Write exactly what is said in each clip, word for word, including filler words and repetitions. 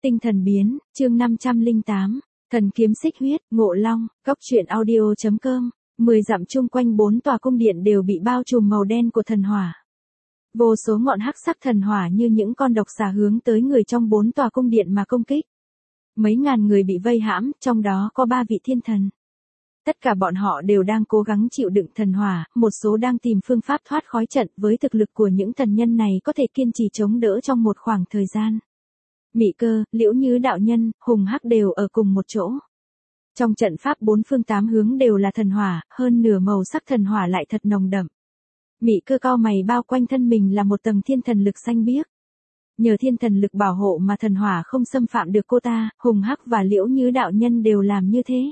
Tinh thần biến, chương năm trăm lẻ tám, thần kiếm xích huyết, Ngộ Long, Cốc truyện audio chấm com. Mười dặm chung quanh bốn tòa cung điện đều bị bao trùm màu đen của thần hỏa. Vô số ngọn hắc sắc thần hỏa như những con độc xà hướng tới người trong bốn tòa cung điện mà công kích. Mấy ngàn người bị vây hãm, trong đó có ba vị thiên thần. Tất cả bọn họ đều đang cố gắng chịu đựng thần hỏa, một số đang tìm phương pháp thoát khỏi trận, với thực lực của những thần nhân này có thể kiên trì chống đỡ trong một khoảng thời gian. Mị Cơ, Liễu Như đạo nhân, Hùng Hắc đều ở cùng một chỗ. Trong trận pháp bốn phương tám hướng đều là thần hỏa, hơn nửa màu sắc thần hỏa lại thật nồng đậm. Mị Cơ cau mày, bao quanh thân mình là một tầng thiên thần lực xanh biếc. Nhờ thiên thần lực bảo hộ mà thần hỏa không xâm phạm được cô ta, Hùng Hắc và Liễu Như đạo nhân đều làm như thế.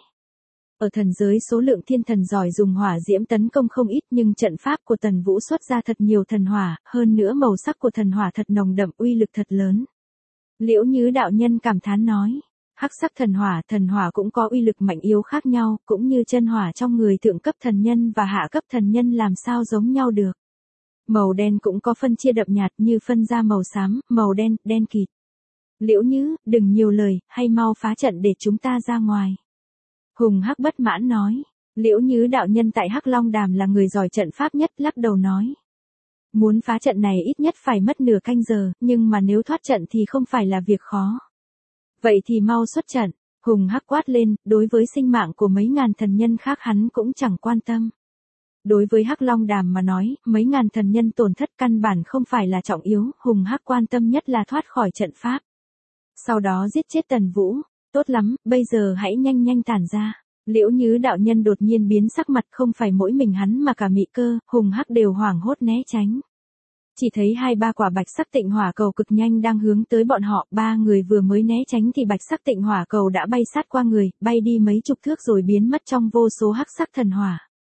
Ở thần giới số lượng thiên thần giỏi dùng hỏa diễm tấn công không ít, nhưng trận pháp của Tần Vũ xuất ra thật nhiều thần hỏa, hơn nữa màu sắc của thần hỏa thật nồng đậm, uy lực thật lớn. Liễu Như đạo nhân cảm thán nói, hắc sắc thần hỏa, thần hỏa cũng có uy lực mạnh yếu khác nhau, cũng như chân hỏa trong người thượng cấp thần nhân và hạ cấp thần nhân làm sao giống nhau được. Màu đen cũng có phân chia đậm nhạt, như phân ra màu xám, màu đen, đen kịt. Liễu Như, đừng nhiều lời, hay mau phá trận để chúng ta ra ngoài. Hùng Hắc bất mãn nói. Liễu Như đạo nhân tại Hắc Long Đàm là người giỏi trận pháp nhất, lắc đầu nói. Muốn phá trận này ít nhất phải mất nửa canh giờ, nhưng mà nếu thoát trận thì không phải là việc khó. Vậy thì mau xuất trận, Hùng Hắc quát lên, đối với sinh mạng của mấy ngàn thần nhân khác hắn cũng chẳng quan tâm. Đối với Hắc Long Đàm mà nói, mấy ngàn thần nhân tổn thất căn bản không phải là trọng yếu, Hùng Hắc quan tâm nhất là thoát khỏi trận pháp. Sau đó giết chết Tần Vũ. Tốt lắm, bây giờ hãy nhanh nhanh tản ra. Liễu Như đạo nhân đột nhiên biến sắc mặt, không phải mỗi mình hắn mà cả Mị Cơ, Hùng Hắc đều hoảng hốt né tránh. Chỉ thấy hai ba quả bạch sắc tịnh hỏa cầu cực nhanh đang hướng tới bọn họ, ba người vừa mới né tránh thì bạch sắc tịnh hỏa cầu đã bay sát qua người, bay đi mấy chục thước rồi biến mất trong vô số hắc sắc thần hỏa.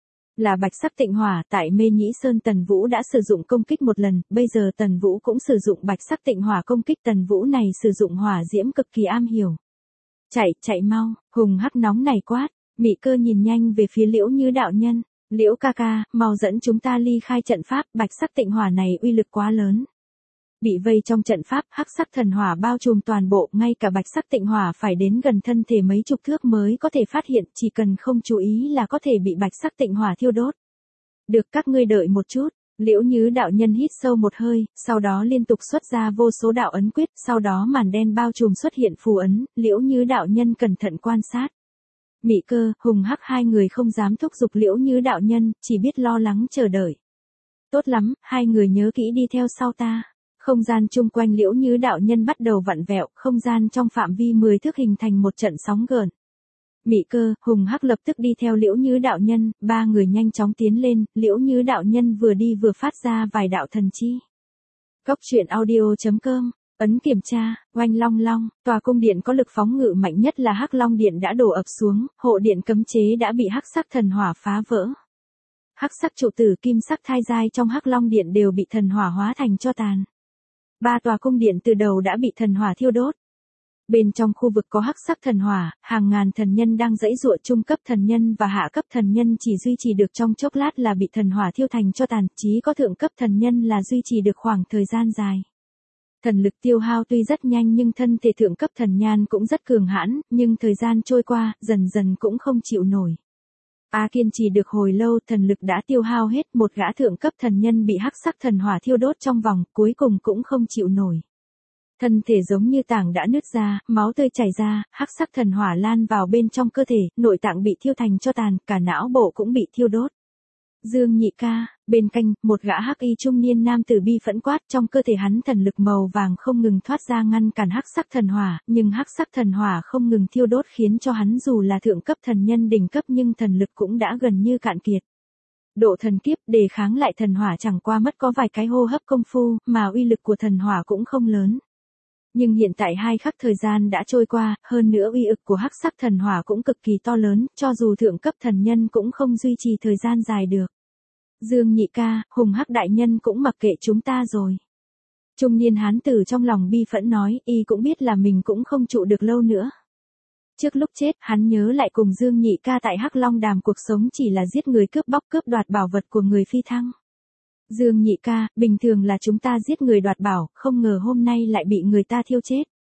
Là bạch sắc tịnh hỏa, tại Mê Nhĩ Sơn Tần Vũ đã sử dụng công kích một lần, bây giờ Tần Vũ cũng sử dụng bạch sắc tịnh hỏa công kích. Tần Vũ này sử dụng hỏa diễm cực kỳ am hiểu. Chạy, chạy mau, Hùng Hắc nóng này quát. Mị Cơ nhìn nhanh về phía Liễu Như đạo nhân. Liễu ca ca, mau dẫn chúng ta ly khai trận pháp, bạch sắc tịnh hỏa này uy lực quá lớn. Bị vây trong trận pháp, hắc sắc thần hỏa bao trùm toàn bộ, ngay cả bạch sắc tịnh hỏa phải đến gần thân thể mấy chục thước mới có thể phát hiện, chỉ cần không chú ý là có thể bị bạch sắc tịnh hỏa thiêu đốt. Được, các ngươi đợi một chút. Liễu Như đạo nhân hít sâu một hơi, sau đó liên tục xuất ra vô số đạo ấn quyết, sau đó màn đen bao trùm xuất hiện phù ấn, Liễu Như đạo nhân cẩn thận quan sát. Mị Cơ, Hùng Hắc hai người không dám thúc giục Liễu Như đạo nhân, chỉ biết lo lắng chờ đợi. Tốt lắm, hai người nhớ kỹ đi theo sau ta. Không gian chung quanh Liễu Như đạo nhân bắt đầu vặn vẹo, không gian trong phạm vi mười thước hình thành một trận sóng gợn. Mị Cơ, Hùng Hắc lập tức đi theo Liễu Như đạo nhân, ba người nhanh chóng tiến lên, Liễu Như đạo nhân vừa đi vừa phát ra vài đạo thần chi. Cốc truyện audio chấm com, ấn kiểm tra, oanh long long, tòa cung điện có lực phóng ngự mạnh nhất là Hắc Long Điện đã đổ ập xuống, hộ điện cấm chế đã bị hắc sắc thần hỏa phá vỡ. Hắc sắc trụ tử kim sắc thai giai trong Hắc Long Điện đều bị thần hỏa hóa thành tro tàn. Ba tòa cung điện từ đầu đã bị thần hỏa thiêu đốt. Bên trong khu vực có hắc sắc thần hỏa, hàng ngàn thần nhân đang giãy giụa, trung cấp thần nhân và hạ cấp thần nhân chỉ duy trì được trong chốc lát là bị thần hỏa thiêu thành tro tàn, chỉ có thượng cấp thần nhân là duy trì được khoảng thời gian dài. Thần lực tiêu hao tuy rất nhanh nhưng thân thể thượng cấp thần nhan cũng rất cường hãn, nhưng thời gian trôi qua, dần dần cũng không chịu nổi. A kiên trì được hồi lâu, thần lực đã tiêu hao hết, một gã thượng cấp thần nhân bị hắc sắc thần hỏa thiêu đốt trong vòng, cuối cùng cũng không chịu nổi. Thân thể giống như tảng đã nứt ra, máu tươi chảy ra, hắc sắc thần hỏa lan vào bên trong cơ thể, nội tạng bị thiêu thành tro tàn, cả não bộ cũng bị thiêu đốt. Dương Nhị ca, bên cạnh, một gã hắc y trung niên nam tử bi phẫn quát, trong cơ thể hắn thần lực màu vàng không ngừng thoát ra ngăn cản hắc sắc thần hỏa, nhưng hắc sắc thần hỏa không ngừng thiêu đốt khiến cho hắn dù là thượng cấp thần nhân đỉnh cấp nhưng thần lực cũng đã gần như cạn kiệt. Độ thần kiếp, đề kháng lại thần hỏa chẳng qua mất có vài cái hô hấp công phu, mà uy lực của thần hỏa cũng không lớn. Nhưng hiện tại hai khắc thời gian đã trôi qua, hơn nữa uy lực của hắc sắc thần hỏa cũng cực kỳ to lớn, cho dù thượng cấp thần nhân cũng không duy trì thời gian dài được. Dương Nhị ca, Hùng Hắc đại nhân cũng mặc kệ chúng ta rồi. Trung niên hán tử trong lòng bi phẫn nói, y cũng biết là mình cũng không trụ được lâu nữa. Trước lúc chết, hắn nhớ lại cùng Dương Nhị ca tại Hắc Long Đàm cuộc sống chỉ là giết người cướp bóc cướp đoạt bảo vật của người phi thăng. Dương Nhị ca, bình thường là chúng ta giết người đoạt bảo, không ngờ hôm nay lại bị người ta thiêu chết.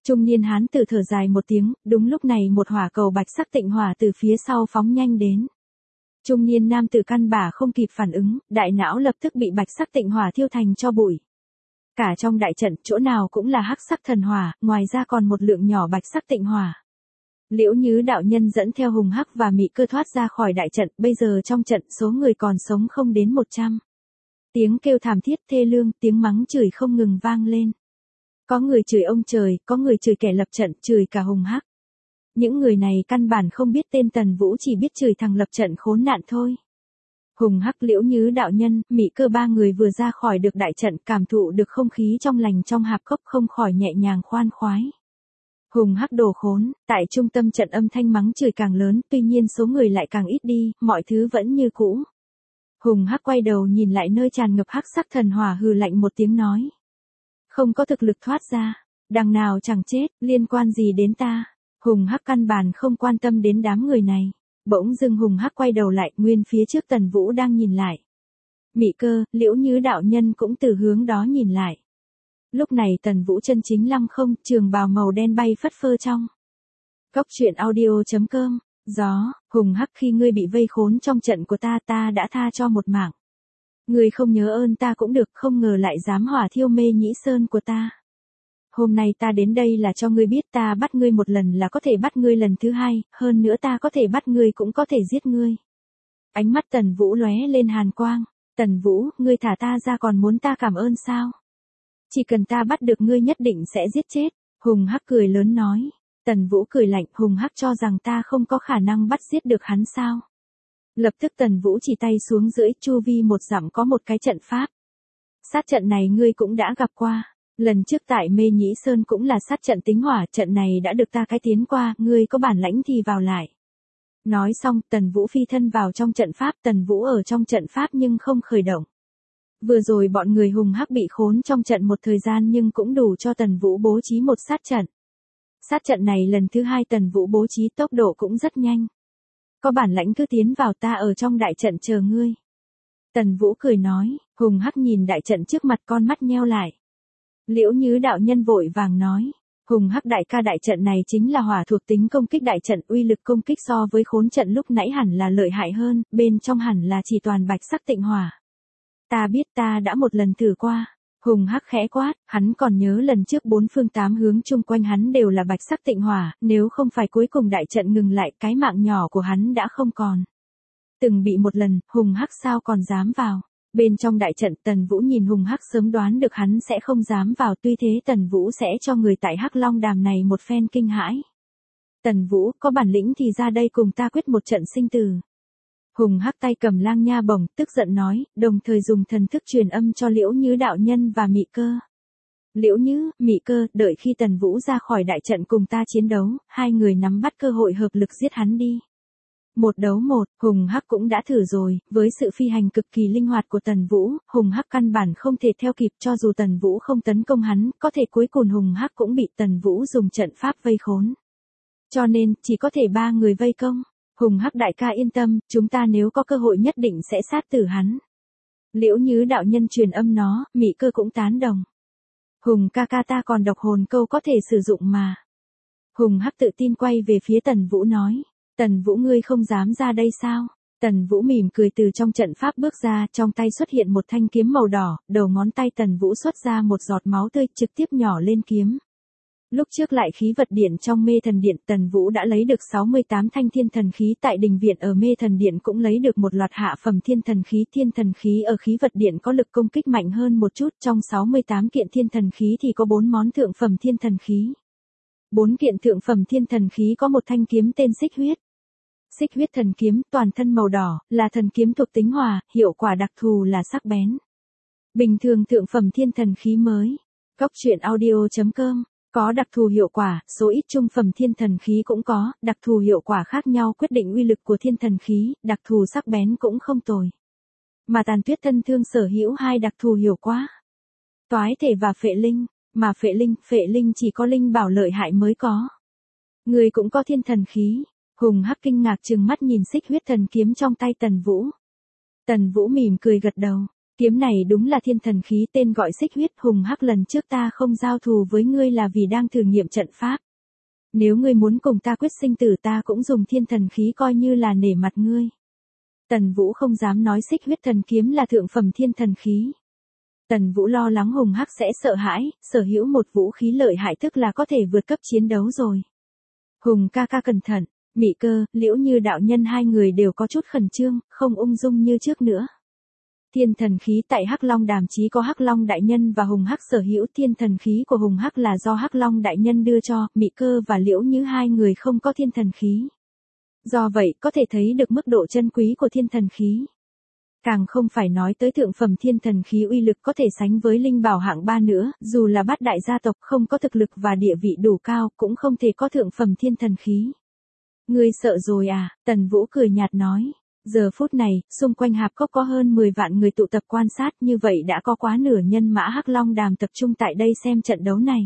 Trung niên hán tử thở dài một tiếng, đúng lúc này một hỏa cầu bạch sắc tịnh hỏa từ phía sau phóng nhanh đến. Trung niên nam tử căn bản không kịp phản ứng, đại não lập tức bị bạch sắc tịnh hỏa thiêu thành cho bụi. Cả trong đại trận, chỗ nào cũng là hắc sắc thần hỏa, ngoài ra còn một lượng nhỏ bạch sắc tịnh hỏa. Liễu Nhứ đạo nhân dẫn theo Hùng Hắc và Mị Cơ thoát ra khỏi đại trận, bây giờ trong trận số người còn sống không đến một trăm. Tiếng kêu thảm thiết thê lương, tiếng mắng chửi không ngừng vang lên. Có người chửi ông trời, có người chửi kẻ lập trận, chửi cả Hùng Hắc. Những người này căn bản không biết tên Tần Vũ, chỉ biết chửi thằng lập trận khốn nạn thôi. Hùng Hắc, Liễu Nhứ đạo nhân, Mị Cơ ba người vừa ra khỏi được đại trận, cảm thụ được không khí trong lành trong hạp cốc, không khỏi nhẹ nhàng khoan khoái. Hùng Hắc đồ khốn, tại trung tâm trận âm thanh mắng chửi càng lớn, tuy nhiên số người lại càng ít đi, mọi thứ vẫn như cũ. Hùng Hắc quay đầu nhìn lại nơi tràn ngập hắc sắc thần hỏa, hừ lạnh một tiếng nói. Không có thực lực thoát ra, đằng nào chẳng chết, liên quan gì đến ta. Hùng Hắc căn bản không quan tâm đến đám người này. Bỗng dưng Hùng Hắc quay đầu lại, nguyên phía trước Tần Vũ đang nhìn lại. Mị Cơ, Liễu Nhứ đạo nhân cũng từ hướng đó nhìn lại. Lúc này Tần Vũ chân chính lăng không, trường bào màu đen bay phất phơ trong. Cốc truyện audio chấm com. Gió, Hùng Hắc, khi ngươi bị vây khốn trong trận của ta, ta đã tha cho một mạng. Ngươi không nhớ ơn ta cũng được, không ngờ lại dám hỏa thiêu Mê Nhĩ Sơn của ta. Hôm nay ta đến đây là cho ngươi biết, ta bắt ngươi một lần là có thể bắt ngươi lần thứ hai, hơn nữa ta có thể bắt ngươi cũng có thể giết ngươi. Ánh mắt Tần Vũ lóe lên hàn quang. Tần Vũ, ngươi thả ta ra còn muốn ta cảm ơn sao? Chỉ cần ta bắt được ngươi nhất định sẽ giết chết. Hùng Hắc cười lớn nói. Tần Vũ cười lạnh, Hùng Hắc cho rằng ta không có khả năng bắt giết được hắn sao? Lập tức Tần Vũ chỉ tay xuống dưới, chu vi một dặm có một cái trận pháp. Sát trận này ngươi cũng đã gặp qua. Lần trước tại Mê Nhĩ Sơn cũng là sát trận tính hỏa, trận này đã được ta cái tiến qua, ngươi có bản lãnh thì vào lại. Nói xong, Tần Vũ phi thân vào trong trận pháp, Tần Vũ ở trong trận pháp nhưng không khởi động. Vừa rồi bọn người Hùng Hắc bị khốn trong trận một thời gian nhưng cũng đủ cho Tần Vũ bố trí một sát trận. Sát trận này lần thứ hai Tần Vũ bố trí, tốc độ cũng rất nhanh. Có bản lãnh cứ tiến vào, ta ở trong đại trận chờ ngươi. Tần Vũ cười nói. Hùng Hắc nhìn đại trận trước mặt, con mắt nheo lại. Liễu Nhứ đạo nhân vội vàng nói. Hùng Hắc đại ca, đại trận này chính là hỏa thuộc tính công kích đại trận, uy lực công kích so với khốn trận lúc nãy hẳn là lợi hại hơn, bên trong hẳn là chỉ toàn bạch sắc tịnh hỏa. Ta biết, ta đã một lần thử qua. Hùng Hắc khẽ quát, hắn còn nhớ lần trước bốn phương tám hướng chung quanh hắn đều là bạch sắc tịnh hỏa, nếu không phải cuối cùng đại trận ngừng lại, cái mạng nhỏ của hắn đã không còn. Từng bị một lần, Hùng Hắc sao còn dám vào. Bên trong đại trận, Tần Vũ nhìn Hùng Hắc sớm đoán được hắn sẽ không dám vào, tuy thế Tần Vũ sẽ cho người tại Hắc Long Đàm này một phen kinh hãi. Tần Vũ, có bản lĩnh thì ra đây cùng ta quyết một trận sinh tử. Hùng Hắc tay cầm lang nha bổng, tức giận nói, đồng thời dùng thần thức truyền âm cho Liễu Nhứ đạo nhân và Mị Cơ. Liễu Nhứ, Mị Cơ, đợi khi Tần Vũ ra khỏi đại trận cùng ta chiến đấu, hai người nắm bắt cơ hội hợp lực giết hắn đi. Một đấu một, Hùng Hắc cũng đã thử rồi, với sự phi hành cực kỳ linh hoạt của Tần Vũ, Hùng Hắc căn bản không thể theo kịp, cho dù Tần Vũ không tấn công hắn, có thể cuối cùng Hùng Hắc cũng bị Tần Vũ dùng trận pháp vây khốn. Cho nên, chỉ có thể ba người vây công. Hùng Hắc đại ca yên tâm, chúng ta nếu có cơ hội nhất định sẽ sát tử hắn. Liễu Nhứ đạo nhân truyền âm nó, Mị Cơ cũng tán đồng. Hùng ca ca, ta còn độc hồn câu có thể sử dụng mà. Hùng Hắc tự tin quay về phía Tần Vũ nói. Tần Vũ, ngươi không dám ra đây sao? Tần Vũ mỉm cười từ trong trận pháp bước ra, trong tay xuất hiện một thanh kiếm màu đỏ, đầu ngón tay Tần Vũ xuất ra một giọt máu tươi, trực tiếp nhỏ lên kiếm. Lúc trước lại khí vật điện trong Mê Thần Điện, Tần Vũ đã lấy được sáu mươi tám thanh thiên thần khí, tại đình viện ở Mê Thần Điện cũng lấy được một loạt hạ phẩm thiên thần khí. Thiên thần khí ở khí vật điện có lực công kích mạnh hơn một chút, trong sáu mươi tám kiện thiên thần khí thì có bốn món thượng phẩm thiên thần khí. bốn kiện thượng phẩm thiên thần khí có một thanh kiếm tên Xích Huyết. Xích Huyết thần kiếm, toàn thân màu đỏ, là thần kiếm thuộc tính hỏa, hiệu quả đặc thù là sắc bén. Bình thường thượng phẩm thiên thần khí mới. Cốc truyện audio chấm com. Có đặc thù hiệu quả, số ít trung phẩm thiên thần khí cũng có, đặc thù hiệu quả khác nhau quyết định uy lực của thiên thần khí, đặc thù sắc bén cũng không tồi. Mà Tàn Tuyết thân thương sở hữu hai đặc thù hiệu quả. Toái thể và phệ linh, mà phệ linh, phệ linh chỉ có linh bảo lợi hại mới có. Người cũng có thiên thần khí. Hùng Hắc kinh ngạc trừng mắt nhìn Xích Huyết thần kiếm trong tay Tần Vũ. Tần Vũ mỉm cười gật đầu. Kiếm này đúng là thiên thần khí tên gọi xích huyết, hùng hắc lần trước ta không giao thù với ngươi là vì đang thử nghiệm trận pháp. Nếu ngươi muốn cùng ta quyết sinh tử ta cũng dùng thiên thần khí coi như là nể mặt ngươi. Tần Vũ không dám nói xích huyết thần kiếm là thượng phẩm thiên thần khí. Tần Vũ lo lắng hùng hắc sẽ sợ hãi, sở hữu một vũ khí lợi hại tức là có thể vượt cấp chiến đấu rồi. Hùng ca ca cẩn thận, Mị Cơ, Liễu Như đạo nhân hai người đều có chút khẩn trương, không ung dung như trước nữa. Thiên thần khí tại Hắc Long Đàm chí có Hắc Long đại nhân và Hùng Hắc sở hữu, thiên thần khí của Hùng Hắc là do Hắc Long đại nhân đưa cho, Mị Cơ và Liễu Như hai người không có thiên thần khí. Do vậy, có thể thấy được mức độ chân quý của thiên thần khí. Càng không phải nói tới thượng phẩm thiên thần khí uy lực có thể sánh với linh bảo hạng ba nữa, dù là bát đại gia tộc không có thực lực và địa vị đủ cao, cũng không thể có thượng phẩm thiên thần khí. Ngươi sợ rồi à? Tần Vũ cười nhạt nói. Giờ phút này, xung quanh hạp cốc có hơn mười vạn người tụ tập quan sát, như vậy đã có quá nửa nhân mã Hắc Long Đàm tập trung tại đây xem trận đấu này.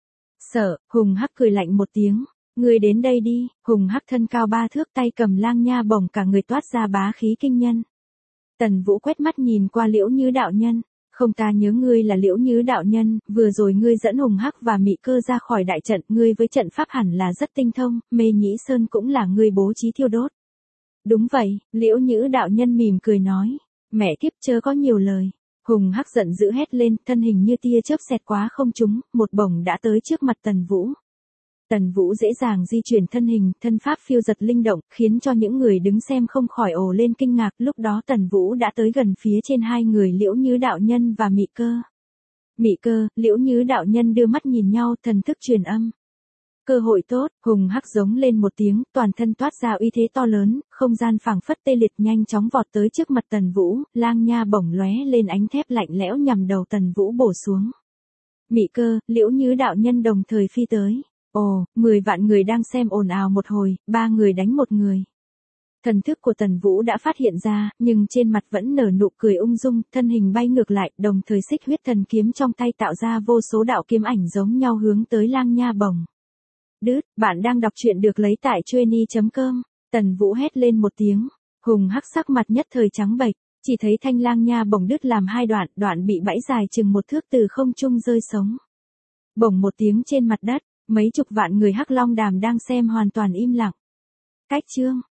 Sợ, Hùng Hắc cười lạnh một tiếng. Ngươi đến đây đi. Hùng Hắc thân cao ba thước, tay cầm lang nha bổng, cả người toát ra bá khí kinh nhân. Tần Vũ quét mắt nhìn qua Liễu Như đạo nhân. Không, ta nhớ ngươi là Liễu Như đạo nhân, vừa rồi ngươi dẫn Hùng Hắc và Mị Cơ ra khỏi đại trận, ngươi với trận pháp hẳn là rất tinh thông, Mê Nhĩ Sơn cũng là ngươi bố trí thiêu đốt. Đúng vậy, Liễu Như đạo nhân mỉm cười nói. Mẹ kiếp, chớ có nhiều lời. Hùng Hắc giận dữ hét lên, thân hình như tia chớp xẹt quá không trung, một bổng đã tới trước mặt Tần Vũ. Tần Vũ dễ dàng di chuyển thân hình, thân pháp phiêu giật linh động, khiến cho những người đứng xem không khỏi ồ lên kinh ngạc. Lúc đó Tần Vũ đã tới gần phía trên hai người Liễu Như đạo nhân và Mị Cơ. Mị Cơ, Liễu Như đạo nhân đưa mắt nhìn nhau, thần thức truyền âm. Cơ hội tốt, Hùng Hắc giống lên một tiếng, toàn thân toát ra uy thế to lớn, không gian phảng phất tê liệt nhanh chóng vọt tới trước mặt Tần Vũ, lang nha bổng lóe lên ánh thép lạnh lẽo nhằm đầu Tần Vũ bổ xuống. Mị Cơ, Liễu Như đạo nhân đồng thời phi tới. Ồ, mười vạn người đang xem ồn ào một hồi, ba người đánh một người. Thần thức của Tần Vũ đã phát hiện ra, nhưng trên mặt vẫn nở nụ cười ung dung, thân hình bay ngược lại, đồng thời xích huyết thần kiếm trong tay tạo ra vô số đạo kiếm ảnh giống nhau hướng tới lang nha bổng. Đứt, bạn đang đọc truyện được lấy tại chueny chấm com. Tần Vũ hét lên một tiếng, Hùng Hắc sắc mặt nhất thời trắng bệch, chỉ thấy thanh lang nha bổng đứt làm hai đoạn, đoạn bị bẫy dài chừng một thước từ không trung rơi sống. Bổng một tiếng trên mặt đất, mấy chục vạn người Hắc Long Đàm đang xem hoàn toàn im lặng. Cách chương